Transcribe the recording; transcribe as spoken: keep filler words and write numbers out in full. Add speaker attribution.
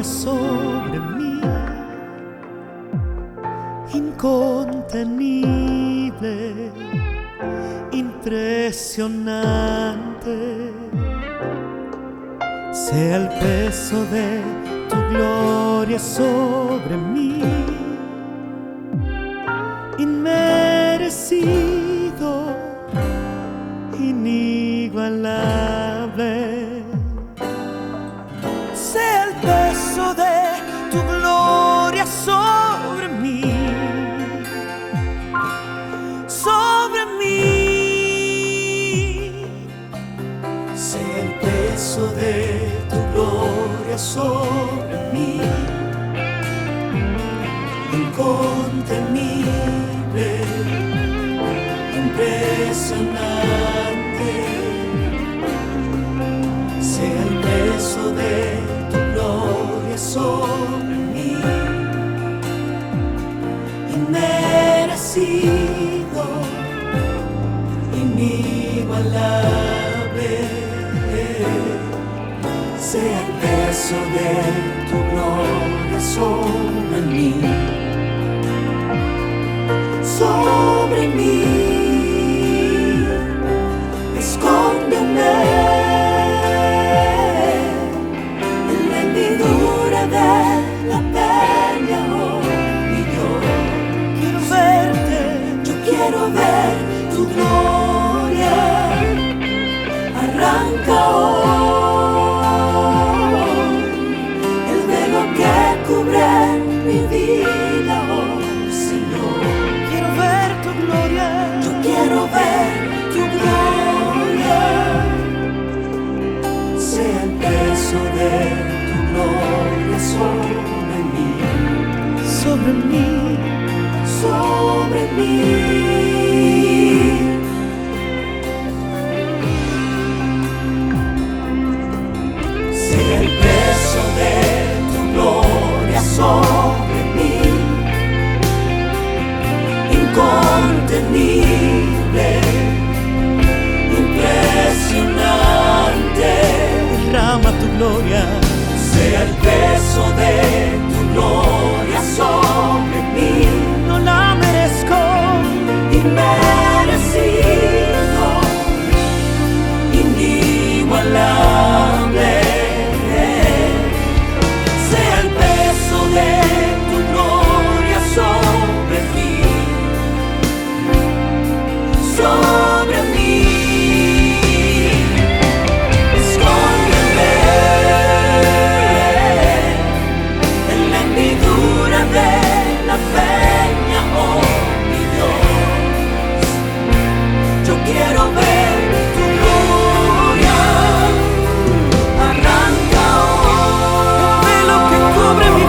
Speaker 1: sobre mí, incontenible, impresionante, sea el peso de tu gloria sobre mí, inmerecido, inigualable, sea el peso de tu gloria sobre mí, sobre mí, sea el peso de tu gloria sobre mí, incontenible, impresionante, sea el peso de tu gloria sobre mí, inmerecido, inigualable, sea el peso de tu gloria sobre mí, sobre mí. Escóndeme en la hendidura de la peña, oh mi Dios. Quiero verte, yo quiero ver tu gloria. Arranca hoy el velo que cubre mi vida, oh Señor. Quiero ver tu gloria, yo quiero ver tu gloria. Sea el peso de tu gloria sobre mí, sobre mí, sobre mí. Sea el peso de tu gloria sobre mí, incontenible, impresionante, derrama tu gloria. Sea el peso de tu gloria sobre mí, no la merezco, inmerecido, inigualable, sea el peso de tu gloria sobre mí, sobre mí. Quiero ver tu gloria. Arranca hoy el velo que cubre mi